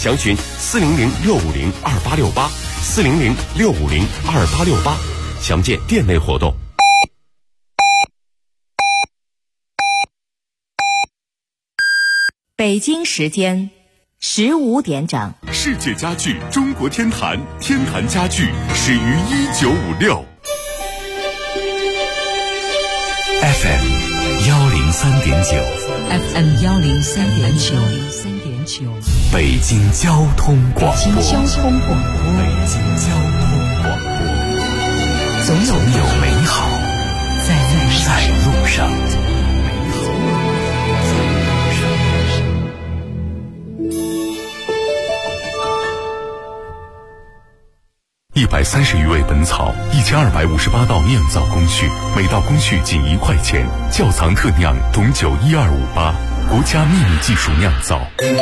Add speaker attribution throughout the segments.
Speaker 1: 详询400-650-2868，400-650-2868，详见店内活动。
Speaker 2: 北京时间15点整。
Speaker 3: 世界家具中国天坛，天坛家具始于1956。
Speaker 4: FM 103.9
Speaker 2: FM 103.9
Speaker 4: 北京交通广播。
Speaker 2: 北京交通广播。总有美好在路上。
Speaker 3: 130余味本草，1258道酿造工序，每道工序仅1块钱。窖藏特酿董酒12588，国家秘密技术酿造。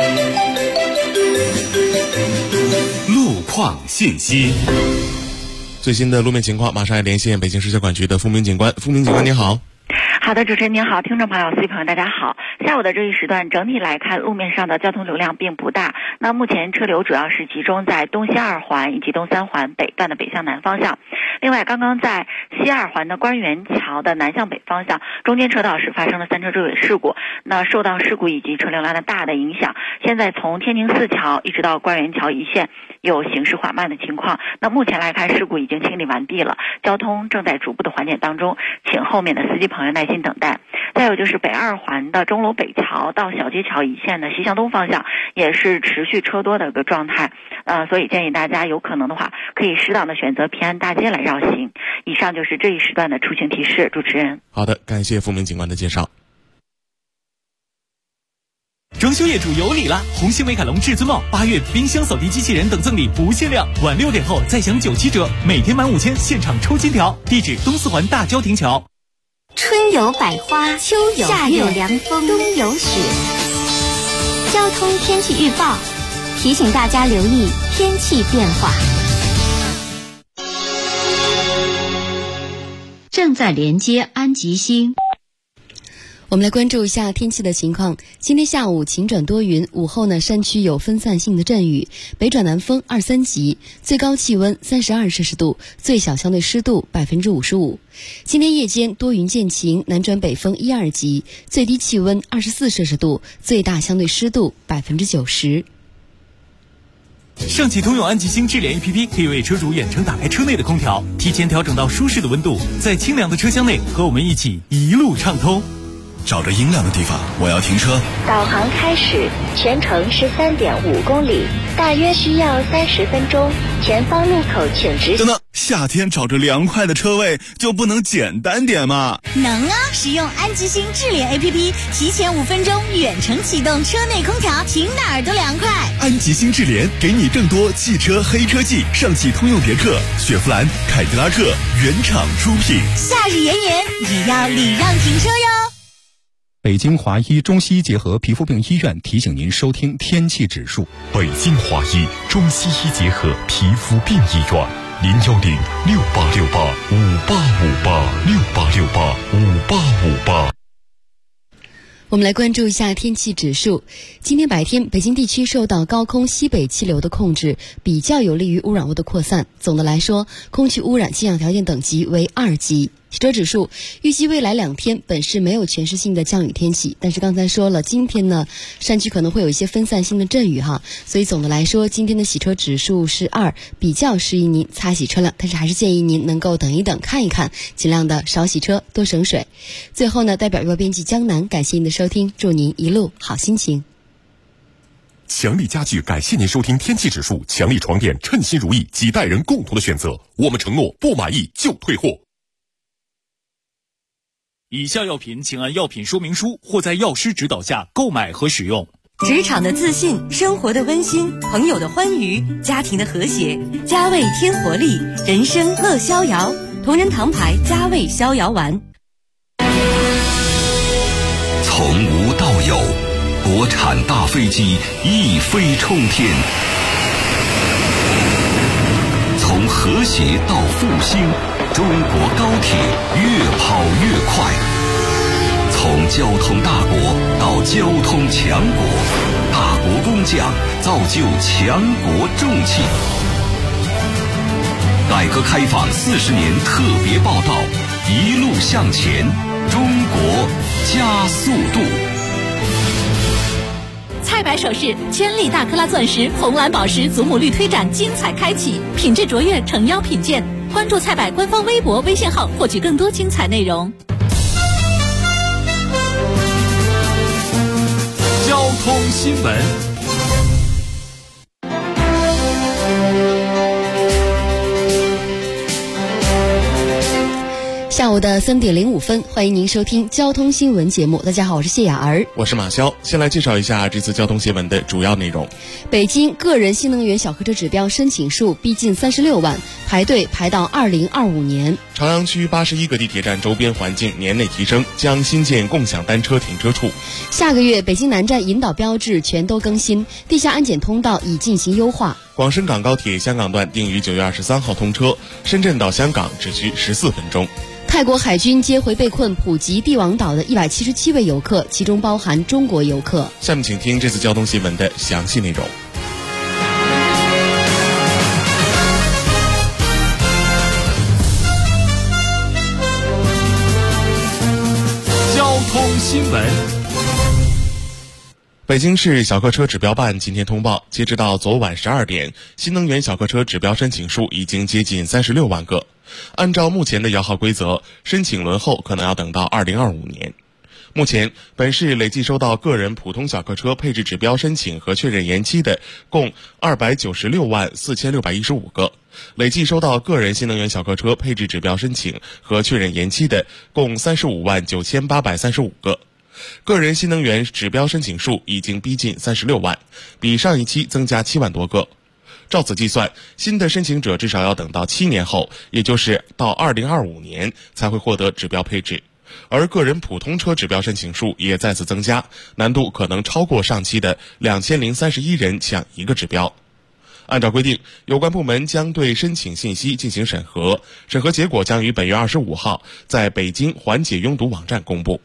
Speaker 4: 路况信息。
Speaker 5: 最新的路面情况，马上来连线北京市交管局的付明警官。付明警官，您好。
Speaker 6: 好的，主持人您好，听众朋友、司机朋友大家好。下午的这一时段整体来看，路面上的交通流量并不大。那目前车流主要是集中在东西2环以及东3环北段的北向南方向。另外，刚刚在西2环的官园桥的南向北方向，中间车道是发生了3车追尾事故。那受到事故以及车流量的大的影响，现在从天宁4桥一直到官园桥一线有行驶缓慢的情况。那目前来看，事故已经清理完毕了，交通正在逐步的缓解当中，请后面的司机朋友耐心等待。再有就是北2环的钟楼北桥到小街桥一线的西向东方向也是持续车多的一个状态，所以建议大家有可能的话可以适当的选择平安大街来绕行。以上就是这一时段的出行提示，主持人。
Speaker 5: 好的，感谢付明警官的介绍。
Speaker 7: 装修业主有礼了！红星美凯龙至尊帽8月冰箱扫地机器人等赠礼不限量，晚6点后再享97折，每天满5000现场抽金条。地址东4环大郊亭桥。
Speaker 8: 春有百花，秋有夏有凉风，冬有雪。交通天气预报提醒大家留意天气变化。
Speaker 9: 正在连接安吉星。
Speaker 10: 我们来关注一下天气的情况。今天下午晴转多云，午后呢山区有分散性的阵雨，北转南风2、3级，最高气温32摄氏度，最小相对湿度55%。今天夜间多云见晴，南转北风1、2级，最低气温24摄氏度，最大相对湿度90%。
Speaker 7: 上汽通用安吉星智联 APP 可以为车主远程打开车内的空调，提前调整到舒适的温度，在清凉的车厢内和我们一起一路畅通。
Speaker 4: 找着阴凉的地方，我要停车。
Speaker 8: 导航开始，全程是3.5公里，大约需要30分钟。前方路口请直行。
Speaker 4: 等等，夏天找着凉快的车位就不能简单点吗？
Speaker 11: 能啊！使用安吉星智联 APP， 提前5分钟远程启动车内空调，停哪儿都凉快。
Speaker 4: 安吉星智联给你更多汽车黑科技，上汽通用别克、雪佛兰、凯迪拉克原厂出品。
Speaker 11: 夏日炎炎，也要礼让停车哟。
Speaker 12: 北京华医中西医结合皮肤病医院提醒您收听天气指数。
Speaker 3: 北京华医中西医结合皮肤病医院，010-6868-5858，6868-5858。
Speaker 10: 我们来关注一下天气指数。今天白天，北京地区受到高空西北气流的控制，比较有利于污染物的扩散。总的来说，空气污染气象条件等级为2级。洗车指数预计未来2天本市没有全市性的降雨天气，但是刚才说了，今天呢山区可能会有一些分散性的阵雨哈，所以总的来说今天的洗车指数是2，比较适宜您擦洗车辆，但是还是建议您能够等一等看一看，尽量的少洗车多省水。最后呢，代表预报编辑江南感谢您的收听，祝您一路好心情。
Speaker 3: 强力家具感谢您收听天气指数，强力床垫称心如意，几代人共同的选择，我们承诺不满意就退货。
Speaker 7: 以下药品请按药品说明书或在药师指导下购买和使用。
Speaker 2: 职场的自信，生活的温馨，朋友的欢愉，家庭的和谐，佳味添活力，人生乐逍遥。同仁堂牌佳味逍遥丸。
Speaker 4: 从无到有，国产大飞机一飞冲天；从和谐到复兴，中国高铁越跑越快。从
Speaker 13: 从交通大国到交通强国，大国工匠造就强国重器。改革开放40年特别报道，一路向前，中国加速度。
Speaker 14: 菜百首饰千粒大克拉钻石红蓝宝石祖母绿推展精彩开启，品质卓越，诚邀品鉴。关注菜百官方微博、微信号，获取更多精彩内容。
Speaker 7: 交通新闻。
Speaker 10: 下午的3点05分，欢迎您收听交通新闻节目。大家好，我是谢雅儿，
Speaker 5: 我是马潇。先来介绍一下这次交通新闻的主要内容。
Speaker 10: 北京个人新能源小客车指标申请数逼近36万，排队排到2025年。
Speaker 5: 朝阳区81个地铁站周边环境年内提升，将新建共享单车停车处。
Speaker 10: 下个月北京南站引导标志全都更新，地下安检通道已进行优化。
Speaker 5: 广深港高铁香港段定于9月23号通车，深圳到香港只需14分钟。
Speaker 10: 泰国海军接回被困普吉帝王岛的177位游客，其中包含中国游客。
Speaker 5: 下面请听这次交通新闻的详细内容。
Speaker 7: 交通新闻。
Speaker 5: 北京市小客车指标办今天通报，截止到昨晚12点，新能源小客车指标申请数已经接近36万个。按照目前的摇号规则，申请轮候可能要等到2025年。目前，本市累计收到个人普通小客车配置指标申请和确认延期的共296万4615个，累计收到个人新能源小客车配置指标申请和确认延期的共35万9835个。个人新能源指标申请数已经逼近36万，比上一期增加7万多个。照此计算，新的申请者至少要等到7年后，也就是到2025年才会获得指标配置。而个人普通车指标申请数也再次增加，难度可能超过上期的2031人抢一个指标。按照规定，有关部门将对申请信息进行审核，审核结果将于本月25号在北京缓解拥堵网站公布。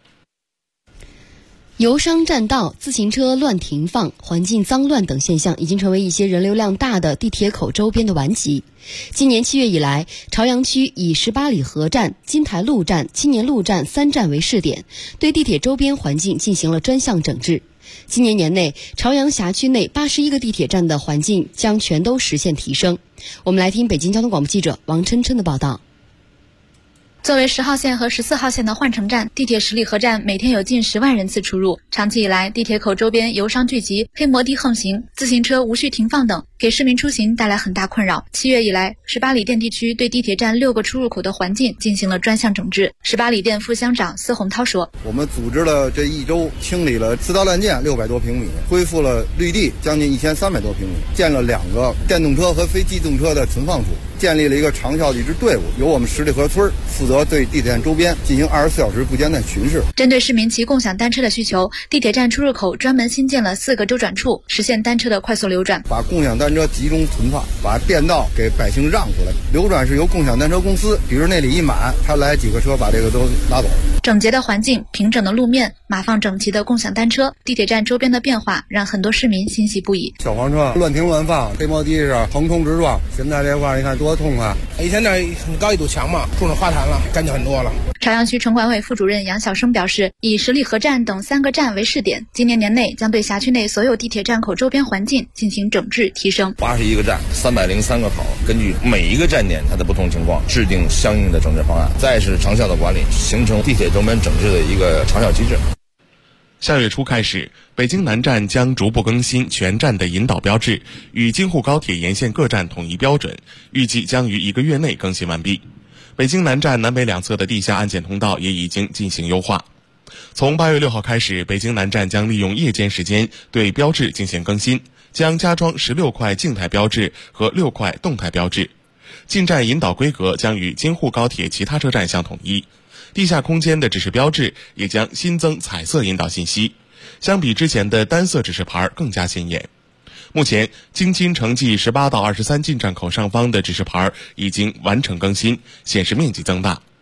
Speaker 10: 游商占道、自行车乱停放、环境脏乱等现象已经成为一些人流量大的地铁口周边的顽疾。今年7月以来，朝阳区以18里河站、金台路站、青年路站3站为试点，对地铁周边环境进行了专项整治。今年年内，朝阳辖区内81个地铁站的环境将全都实现提升。我们来听北京交通广播记者王琛琛的报道。
Speaker 15: 作为10号线和14号线的换乘站，地铁10里河站每天有近10万人次出入。长期以来，地铁口周边游商聚集、黑摩的横行、自行车无序停放等，给市民出行带来很大困扰。7月以来，18里店地区对地铁站6个出入口的环境进行了专项整治。18里店副乡长司洪涛说：“
Speaker 16: 我们组织了这一周，清理了私道乱建600多平米，恢复了绿地将近1300多平米，建了2个电动车和非机动车的存放处。”建立了一个长效的一支队伍，由我们10里河村负责对地铁站周边进行24小时不间断巡视。
Speaker 15: 针对市民骑共享单车的需求，地铁站出入口专门新建了4个周转处，实现单车的快速流转。
Speaker 16: 把共享单车集中存放，把便道给百姓让出来。流转是由共享单车公司，比如那里一满，他来几个车把这个都拉走。
Speaker 15: 整洁的环境、平整的路面、码放整齐的共享单车，地铁站周边的变化让很多市民欣喜不已。
Speaker 16: 小黄车乱停乱放，黑摩的是横冲直撞，现在这块你看多痛快！
Speaker 17: 以前那很高一堵墙嘛，种了花坛了，干净很多了。
Speaker 15: 朝阳区城管委副主任杨晓生表示，以10里河站等3个站为试点，今年年内将对辖区内所有地铁站口周边环境进行整治提升。
Speaker 18: 81个站，303个口，根据每一个站点它的不同情况，制定相应的整治方案，再是长效的管理，形成地铁周边整治的一个长效机制。
Speaker 5: 下月初开始，北京南站将逐步更新全站的引导标志，与京沪高铁沿线各站统一标准，预计将于1个月内更新完毕。北京南站南北两侧的地下安检通道也已经进行优化。从8月6号开始，北京南站将利用夜间时间对标志进行更新，将加装16块静态标志和6块动态标志。进站引导规格将与京沪高铁其他车站相统一。地下空间的指示标志也将新增彩色引导信息，相比之前的单色指示牌更加显眼。目前，京津城际18到23进站口上方的指示牌已经完成更新，显示面积增大。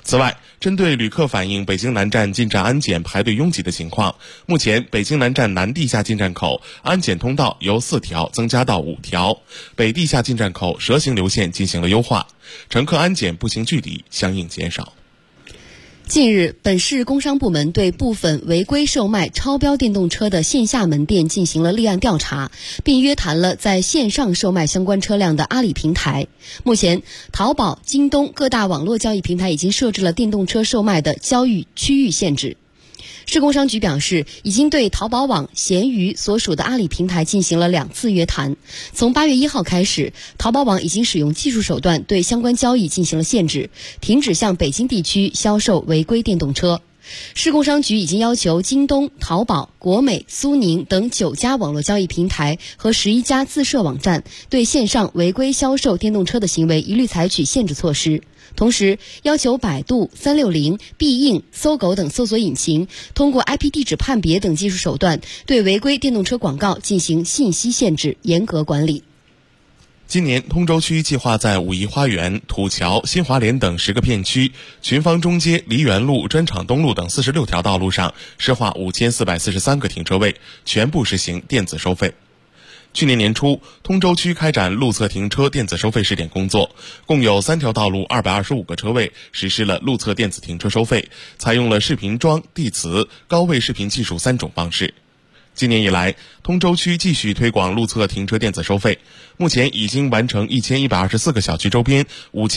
Speaker 5: 此外，针对旅客反映北京南站进站安检排队拥挤的情况，目前北京南站南地下进站口安检通道由4条增加到5条，北地下进站口蛇形流线进行了优化，乘客安检步行距离相应减少。
Speaker 10: 近日，本市工商部门对部分违规售卖超标电动车的线下门店进行了立案调查，并约谈了在线上售卖相关车辆的阿里平台。目前，淘宝、京东各大网络交易平台已经设置了电动车售卖的交易区域限制。市工商局表示，已经对淘宝网、闲鱼所属的阿里平台进行了2次约谈。从8月1号开始，淘宝网已经使用技术手段对相关交易进行了限制，停止向北京地区销售违规电动车。市工商局已经要求京东、淘宝、国美、苏宁等9家网络交易平台和11家自设网站对线上违规销售电动车的行为一律采取限制措施。同时，要求百度、360、必应、搜狗等搜索引擎通过 IP 地址判别等技术手段，对违规电动车广告进行信息限制，严格管理。
Speaker 5: 今年，通州区计划在武夷花园、土桥、新华联等10个片区、群芳中街、梨园路、砖厂东路等46条道路上设划5443个停车位，全部实行电子收费。去年年初，通州区开展路侧停车电子收费试点工作，共有3条道路225个车位实施了路侧电子停车收费，采用了视频装、地磁、高位视频技术3种方式。今年以来，通州区继续推广路侧停车电子收费，目前已经完成1124个小区周边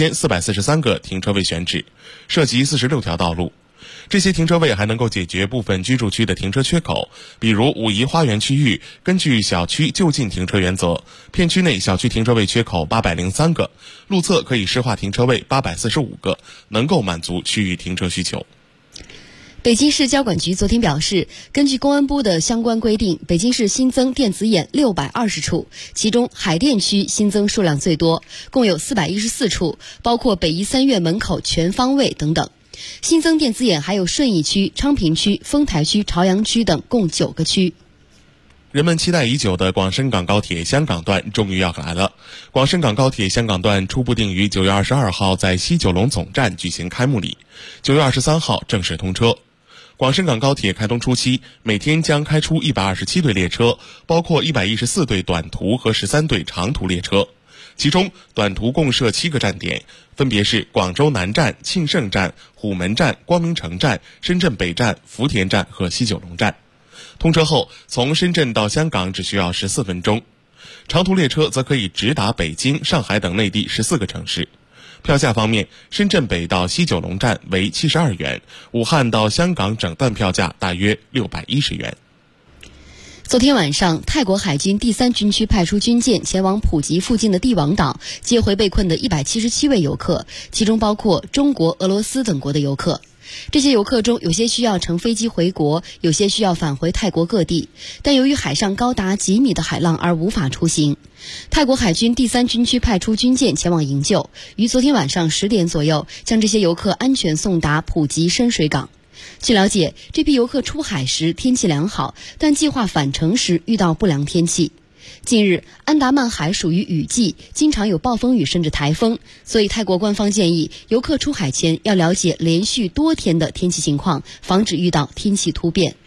Speaker 5: 5443个停车位选址，涉及46条道路。这些停车位还能够解决部分居住区的停车缺口，比如武夷花园区域，根据小区就近停车原则，片区内小区停车位缺口803个，路侧可以施划停车位845个，能够满足区域停车需求。
Speaker 10: 北京市交管局昨天表示，根据公安部的相关规定，北京市新增电子眼620处，其中海淀区新增数量最多，共有414处，包括北医3院门口全方位等等。新增电子眼还有顺义区、昌平区、丰台区、朝阳区等共9个区。
Speaker 5: 人们期待已久的广深港高铁香港段终于要来了。广深港高铁香港段初步定于9月22号在西九龙总站举行开幕礼，9月23号正式通车。广深港高铁开通初期，每天将开出127对列车，包括114对短途和13对长途列车。其中，短途共设7个站点，分别是广州南站、庆盛站、虎门站、光明城站、深圳北站、福田站和西九龙站。通车后，从深圳到香港只需要14分钟。长途列车则可以直达北京、上海等内地14个城市。票价方面，深圳北到西九龙站为72元，武汉到香港整段票价大约610元。
Speaker 10: 昨天晚上，泰国海军第3军区派出军舰前往普吉附近的帝王岛，接回被困的177位游客，其中包括中国、俄罗斯等国的游客。这些游客中，有些需要乘飞机回国，有些需要返回泰国各地，但由于海上高达几米的海浪而无法出行。泰国海军第3军区派出军舰前往营救，于昨天晚上10点左右将这些游客安全送达普吉深水港。据了解，这批游客出海时天气良好，但计划返程时遇到不良天气。近日，安达曼海属于雨季，经常有暴风雨甚至台风，所以泰国官方建议游客出海前要了解连续多天的天气情况，防止遇到天气突变。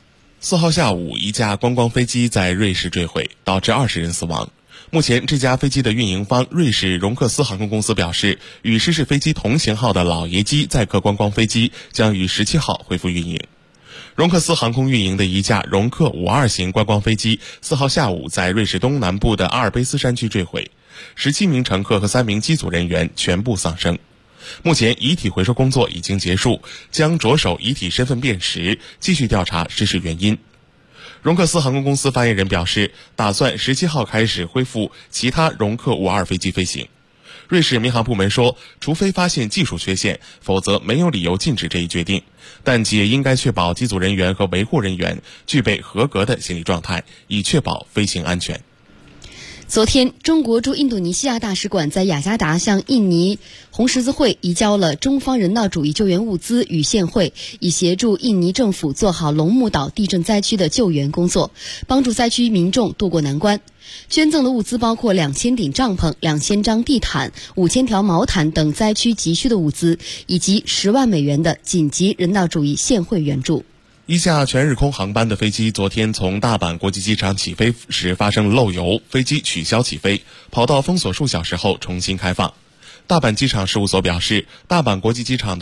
Speaker 5: 4号下午，一架观光飞机在瑞士坠毁，导致20人死亡。目前，这架飞机的运营方瑞士荣克斯航空公司表示，与失事飞机同型号的老爷机载客观光飞机将于17号恢复运营。荣克斯航空运营的一架荣克52型观光飞机4号下午在瑞士东南部的阿尔卑斯山区坠毁，17名乘客和3名机组人员全部丧生。目前遗体回收工作已经结束，将着手遗体身份辨识，继续调查失事原因。荣克斯航空公司发言人表示，打算17号开始恢复其他荣克52飞机飞行。瑞士民航部门说，除非发现技术缺陷，否则没有理由禁止这一决定，但企业应该确保机组人员和维护人员具备合格的心理状态，以确保飞行安全。
Speaker 10: 昨天，中国驻印度尼西亚大使馆在雅加达向印尼红十字会移交了中方人道主义救援物资与现汇，以协助印尼政府做好龙目岛地震灾区的救援工作，帮助灾区民众渡过难关。捐赠的物资包括2000顶帐篷、2000张地毯、5000条毛毯等灾区急需的物资，以及10万美元的紧急人道主义现汇援助。
Speaker 5: 一架全日空航班的飞机昨天从大阪国际机场起飞时发生漏油，飞机取消起飞，跑道封锁数小时后重新开放。大阪机场事务所表示，大阪国际机场的